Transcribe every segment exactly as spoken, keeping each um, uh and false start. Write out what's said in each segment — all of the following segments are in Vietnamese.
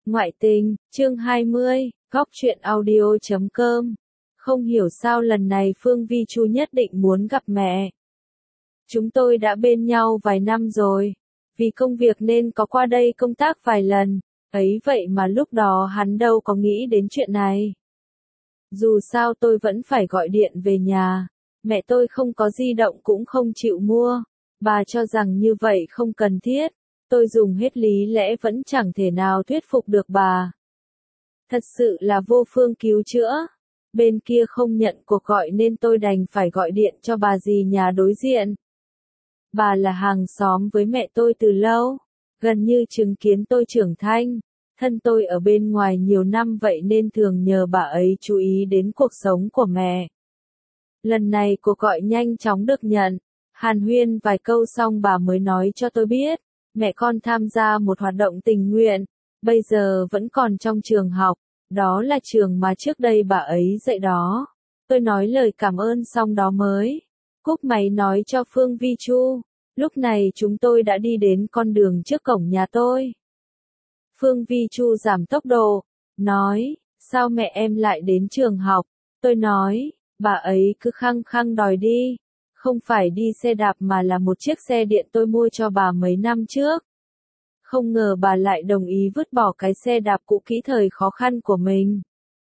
Ngoại tình, chương hai mươi, góc truyện audio chấm com. Không hiểu sao lần này Phương Vi Chu nhất định muốn gặp mẹ. Chúng tôi đã bên nhau vài năm rồi, vì công việc nên có qua đây công tác vài lần, ấy vậy mà lúc đó hắn đâu có nghĩ đến chuyện này. Dù sao tôi vẫn phải gọi điện về nhà, mẹ tôi không có di động cũng không chịu mua, bà cho rằng như vậy không cần thiết. Tôi dùng hết lý lẽ vẫn chẳng thể nào thuyết phục được bà. Thật sự là vô phương cứu chữa. Bên kia không nhận cuộc gọi nên tôi đành phải gọi điện cho bà dì nhà đối diện. Bà là hàng xóm với mẹ tôi từ lâu, gần như chứng kiến tôi trưởng thành. Thân tôi ở bên ngoài nhiều năm vậy nên thường nhờ bà ấy chú ý đến cuộc sống của mẹ. Lần này cuộc gọi nhanh chóng được nhận, hàn huyên vài câu xong bà mới nói cho tôi biết. Mẹ con tham gia một hoạt động tình nguyện, bây giờ vẫn còn trong trường học, đó là trường mà trước đây bà ấy dạy đó. Tôi nói lời cảm ơn xong đó mới cúp máy nói cho Phương Vi Chu. Lúc này chúng tôi đã đi đến con đường trước cổng nhà tôi. Phương Vi Chu giảm tốc độ, nói, sao mẹ em lại đến trường học? Tôi nói, bà ấy cứ khăng khăng đòi đi. Không phải đi xe đạp mà là một chiếc xe điện tôi mua cho bà mấy năm trước. Không ngờ bà lại đồng ý vứt bỏ cái xe đạp cũ kỹ thời khó khăn của mình.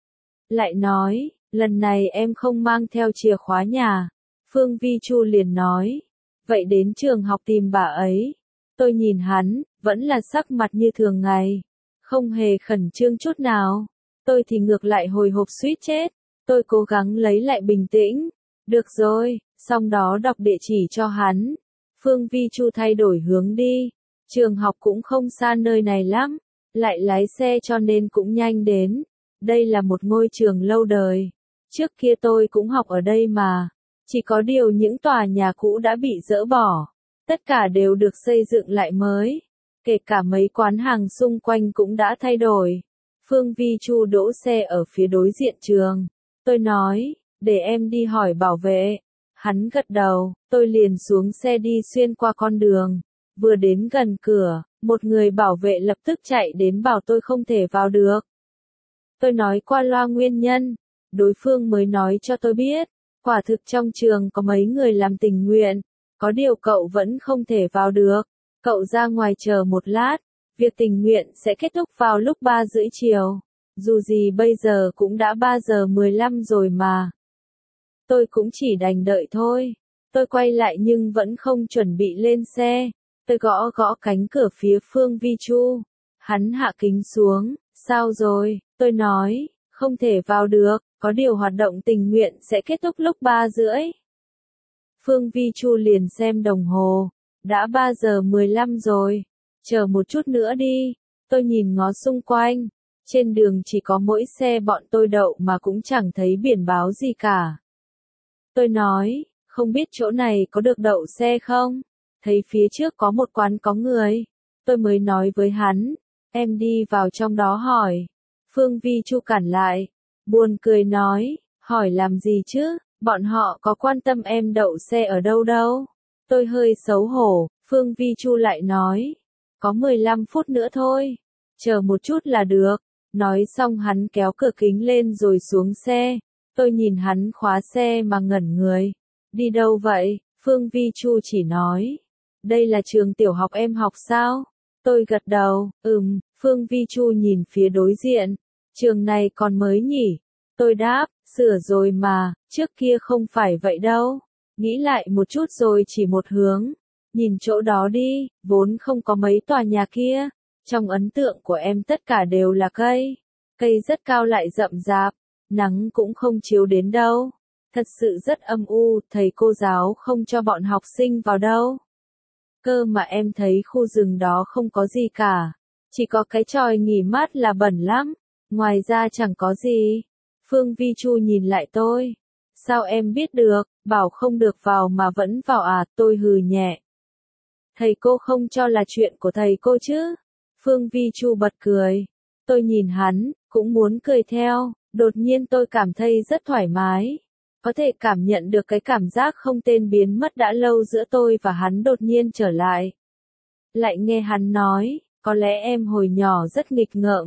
Lại nói, lần này em không mang theo chìa khóa nhà. Phương Vi Chu liền nói, vậy đến trường học tìm bà ấy. Tôi nhìn hắn, vẫn là sắc mặt như thường ngày, không hề khẩn trương chút nào. Tôi thì ngược lại hồi hộp suýt chết. Tôi cố gắng lấy lại bình tĩnh. Được rồi. Xong đó đọc địa chỉ cho hắn. Phương Vi Chu thay đổi hướng đi. Trường học cũng không xa nơi này lắm. Lại lái xe cho nên cũng nhanh đến. Đây là một ngôi trường lâu đời. Trước kia tôi cũng học ở đây mà. Chỉ có điều những tòa nhà cũ đã bị dỡ bỏ. Tất cả đều được xây dựng lại mới. Kể cả mấy quán hàng xung quanh cũng đã thay đổi. Phương Vi Chu đỗ xe ở phía đối diện trường. Tôi nói, để em đi hỏi bảo vệ. Hắn gật đầu, tôi liền xuống xe đi xuyên qua con đường. Vừa đến gần cửa, một người bảo vệ lập tức chạy đến bảo tôi không thể vào được. Tôi nói qua loa nguyên nhân, đối phương mới nói cho tôi biết, quả thực trong trường có mấy người làm tình nguyện, có điều cậu vẫn không thể vào được. Cậu ra ngoài chờ một lát, việc tình nguyện sẽ kết thúc vào lúc ba rưỡi chiều. Dù gì bây giờ cũng đã ba giờ mười lăm rồi mà. Tôi cũng chỉ đành đợi thôi. Tôi quay lại nhưng vẫn không chuẩn bị lên xe. Tôi gõ gõ cánh cửa phía Phương Vi Chu. Hắn hạ kính xuống. Sao rồi? Tôi nói, không thể vào được, có điều hoạt động tình nguyện sẽ kết thúc lúc ba rưỡi. Phương Vi Chu liền xem đồng hồ. Đã ba giờ mười lăm rồi. Chờ một chút nữa đi. Tôi nhìn ngó xung quanh. Trên đường chỉ có mỗi xe bọn tôi đậu mà cũng chẳng thấy biển báo gì cả. Tôi nói, không biết chỗ này có được đậu xe không? Thấy phía trước có một quán có người. Tôi mới nói với hắn, em đi vào trong đó hỏi. Phương Vi Chu cản lại, buồn cười nói, hỏi làm gì chứ, bọn họ có quan tâm em đậu xe ở đâu đâu. Tôi hơi xấu hổ, Phương Vi Chu lại nói, có mười lăm phút nữa thôi, chờ một chút là được. Nói xong hắn kéo cửa kính lên rồi xuống xe. Tôi nhìn hắn khóa xe mà ngẩn người. Đi đâu vậy? Phương Vi Chu chỉ nói. Đây là trường tiểu học em học sao? Tôi gật đầu, ừm. Phương Vi Chu nhìn phía đối diện. Trường này còn mới nhỉ? Tôi đáp, sửa rồi mà, trước kia không phải vậy đâu. Nghĩ lại một chút rồi chỉ một hướng. Nhìn chỗ đó đi, vốn không có mấy tòa nhà kia. Trong ấn tượng của em tất cả đều là cây. Cây rất cao lại rậm rạp. Nắng cũng không chiếu đến đâu. Thật sự rất âm u, thầy cô giáo không cho bọn học sinh vào đâu. Cơ mà em thấy khu rừng đó không có gì cả. Chỉ có cái chòi nghỉ mát là bẩn lắm. Ngoài ra chẳng có gì. Phương Vi Chu nhìn lại tôi. Sao em biết được, bảo không được vào mà vẫn vào à, tôi hừ nhẹ. Thầy cô không cho là chuyện của thầy cô chứ. Phương Vi Chu bật cười. Tôi nhìn hắn, cũng muốn cười theo. Đột nhiên tôi cảm thấy rất thoải mái. Có thể cảm nhận được cái cảm giác không tên biến mất đã lâu giữa tôi và hắn đột nhiên trở lại. Lại nghe hắn nói, có lẽ em hồi nhỏ rất nghịch ngợm.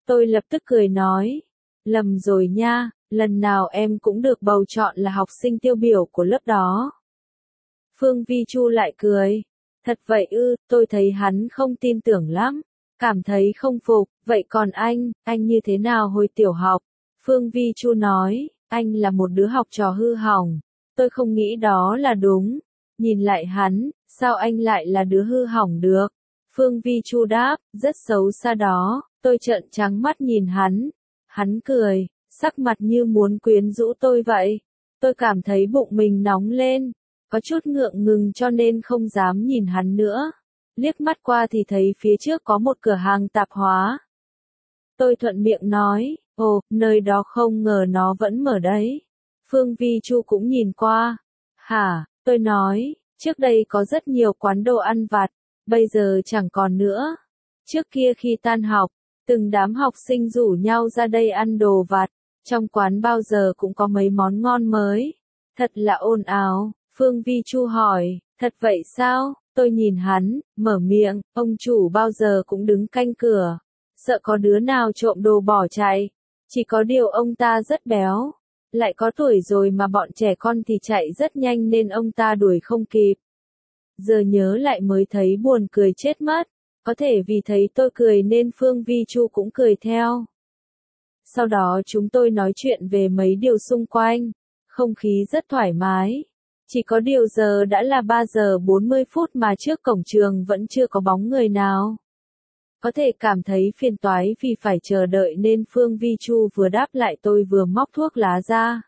Tôi lập tức cười nói, lầm rồi nha, lần nào em cũng được bầu chọn là học sinh tiêu biểu của lớp đó. Phương Vi Chu lại cười, thật vậy ư, tôi thấy hắn không tin tưởng lắm, cảm thấy không phục, vậy còn anh, anh như thế nào hồi tiểu học? Phương Vi Chu nói, anh là một đứa học trò hư hỏng, tôi không nghĩ đó là đúng, nhìn lại hắn, sao anh lại là đứa hư hỏng được? Phương Vi Chu đáp, rất xấu xa đó, tôi trợn trắng mắt nhìn hắn, hắn cười, sắc mặt như muốn quyến rũ tôi vậy, tôi cảm thấy bụng mình nóng lên, có chút ngượng ngùng cho nên không dám nhìn hắn nữa, liếc mắt qua thì thấy phía trước có một cửa hàng tạp hóa. Tôi thuận miệng nói, ồ, nơi đó không ngờ nó vẫn mở đấy. Phương Vi Chu cũng nhìn qua. Hả, tôi nói, trước đây có rất nhiều quán đồ ăn vặt, bây giờ chẳng còn nữa. Trước kia khi tan học, từng đám học sinh rủ nhau ra đây ăn đồ vặt, trong quán bao giờ cũng có mấy món ngon mới. Thật là ồn ào, Phương Vi Chu hỏi, thật vậy sao? Tôi nhìn hắn, mở miệng, ông chủ bao giờ cũng đứng canh cửa, sợ có đứa nào trộm đồ bỏ chạy. Chỉ có điều ông ta rất béo, lại có tuổi rồi mà bọn trẻ con thì chạy rất nhanh nên ông ta đuổi không kịp. Giờ nhớ lại mới thấy buồn cười chết mất, có thể vì thấy tôi cười nên Phương Vi Chu cũng cười theo. Sau đó chúng tôi nói chuyện về mấy điều xung quanh, không khí rất thoải mái. Chỉ có điều giờ đã là ba giờ bốn mươi phút mà trước cổng trường vẫn chưa có bóng người nào. Có thể cảm thấy phiền toái vì phải chờ đợi nên Phương Vi Chu vừa đáp lại tôi vừa móc thuốc lá ra.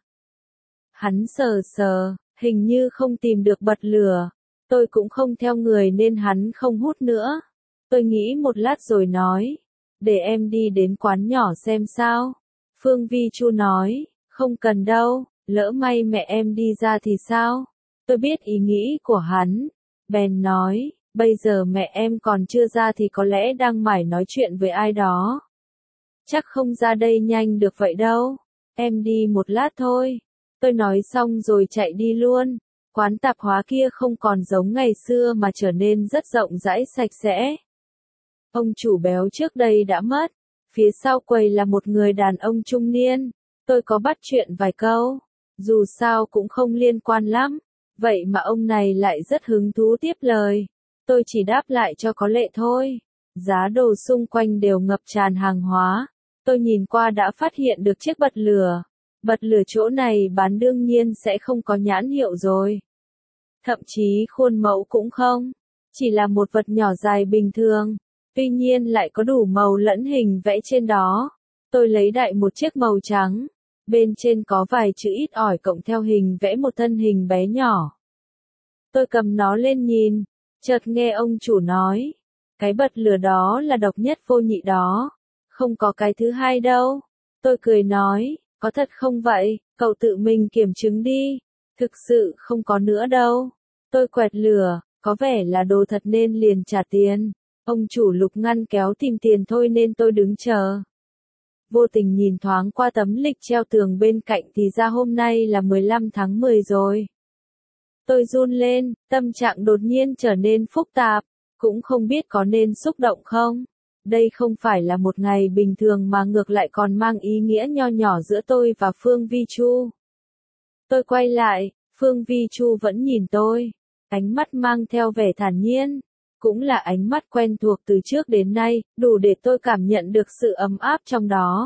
Hắn sờ sờ, hình như không tìm được bật lửa. Tôi cũng không theo người nên hắn không hút nữa. Tôi nghĩ một lát rồi nói, để em đi đến quán nhỏ xem sao. Phương Vi Chu nói, không cần đâu, lỡ may mẹ em đi ra thì sao? Tôi biết ý nghĩ của hắn, bèn nói, bây giờ mẹ em còn chưa ra thì có lẽ đang mải nói chuyện với ai đó. Chắc không ra đây nhanh được vậy đâu, em đi một lát thôi. Tôi nói xong rồi chạy đi luôn. Quán tạp hóa kia không còn giống ngày xưa mà trở nên rất rộng rãi sạch sẽ. Ông chủ béo trước đây đã mất, phía sau quầy là một người đàn ông trung niên. Tôi có bắt chuyện vài câu, dù sao cũng không liên quan lắm, vậy mà ông này lại rất hứng thú tiếp lời. Tôi chỉ đáp lại cho có lệ thôi. Giá đồ xung quanh đều ngập tràn hàng hóa. Tôi nhìn qua đã phát hiện được chiếc bật lửa. Bật lửa chỗ này bán đương nhiên sẽ không có nhãn hiệu rồi. Thậm chí khuôn mẫu cũng không. Chỉ là một vật nhỏ dài bình thường. Tuy nhiên lại có đủ màu lẫn hình vẽ trên đó. Tôi lấy đại một chiếc màu trắng. Bên trên có vài chữ ít ỏi cộng theo hình vẽ một thân hình bé nhỏ. Tôi cầm nó lên nhìn. Chợt nghe ông chủ nói. Cái bật lửa đó là độc nhất vô nhị đó. Không có cái thứ hai đâu. Tôi cười nói. Có thật không vậy, cậu tự mình kiểm chứng đi. Thực sự không có nữa đâu. Tôi quẹt lửa, có vẻ là đồ thật nên liền trả tiền. Ông chủ Lục ngăn kéo tìm tiền thôi nên tôi đứng chờ. Vô tình nhìn thoáng qua tấm lịch treo tường bên cạnh thì ra hôm nay là mười lăm tháng mười rồi. Tôi run lên, tâm trạng đột nhiên trở nên phức tạp, cũng không biết có nên xúc động không. Đây không phải là một ngày bình thường mà ngược lại còn mang ý nghĩa nho nhỏ giữa tôi và Phương Vi Chu. Tôi quay lại, Phương Vi Chu vẫn nhìn tôi, ánh mắt mang theo vẻ thản nhiên, cũng là ánh mắt quen thuộc từ trước đến nay, đủ để tôi cảm nhận được sự ấm áp trong đó.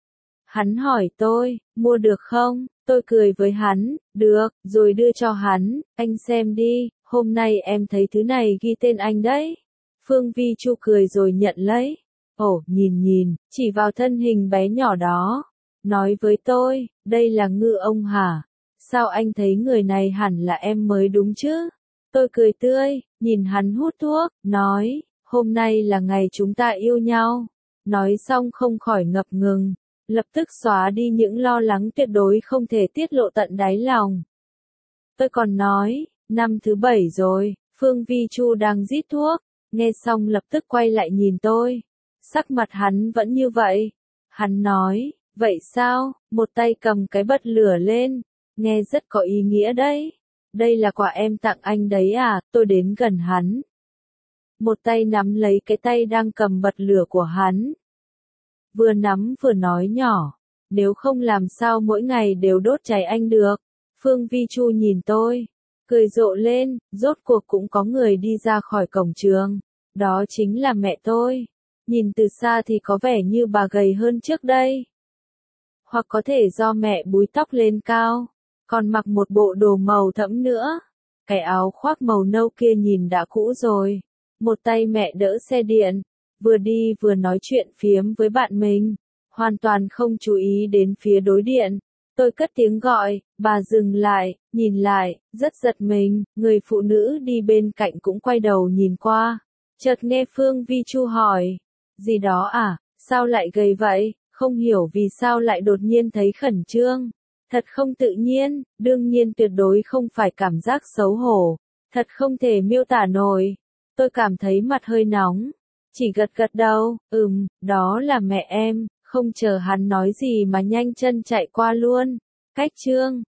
Hắn hỏi tôi, mua được không? Tôi cười với hắn, được, rồi đưa cho hắn, anh xem đi, hôm nay em thấy thứ này ghi tên anh đấy. Phương Vi Chu cười rồi nhận lấy. Ồ, nhìn nhìn, chỉ vào thân hình bé nhỏ đó. Nói với tôi, đây là Ngư ông hả? Sao anh thấy người này hẳn là em mới đúng chứ? Tôi cười tươi, nhìn hắn hút thuốc, nói, hôm nay là ngày chúng ta yêu nhau. Nói xong không khỏi ngập ngừng, lập tức xóa đi những lo lắng tuyệt đối không thể tiết lộ tận đáy lòng. Tôi còn nói, năm thứ bảy rồi, Phương Vi Chu đang rít thuốc, nghe xong lập tức quay lại nhìn tôi. Sắc mặt hắn vẫn như vậy. Hắn nói, vậy sao, một tay cầm cái bật lửa lên, nghe rất có ý nghĩa đấy. Đây là quà em tặng anh đấy à, tôi đến gần hắn. Một tay nắm lấy cái tay đang cầm bật lửa của hắn. vừa nắm vừa nói nhỏ. Nếu không làm sao mỗi ngày đều đốt cháy anh được. Phương Vi Chu nhìn tôi, cười rộ lên, rốt cuộc cũng có người đi ra khỏi cổng trường. Đó chính là mẹ tôi. Nhìn từ xa thì có vẻ như bà gầy hơn trước đây. Hoặc có thể do mẹ búi tóc lên cao, còn mặc một bộ đồ màu thẫm nữa. Cái áo khoác màu nâu kia nhìn đã cũ rồi. Một tay mẹ đỡ xe điện, vừa đi vừa nói chuyện phiếm với bạn mình, hoàn toàn không chú ý đến phía đối điện. Tôi cất tiếng gọi, bà dừng lại, nhìn lại, rất giật mình, người phụ nữ đi bên cạnh cũng quay đầu nhìn qua. Chợt nghe Phương Vi Chu hỏi, gì đó à, sao lại gầy vậy, không hiểu vì sao lại đột nhiên thấy khẩn trương. Thật không tự nhiên, đương nhiên tuyệt đối không phải cảm giác xấu hổ, thật không thể miêu tả nổi. Tôi cảm thấy mặt hơi nóng, chỉ gật gật đầu, ừm, đó là mẹ em, không chờ hắn nói gì mà nhanh chân chạy qua luôn. Cách chương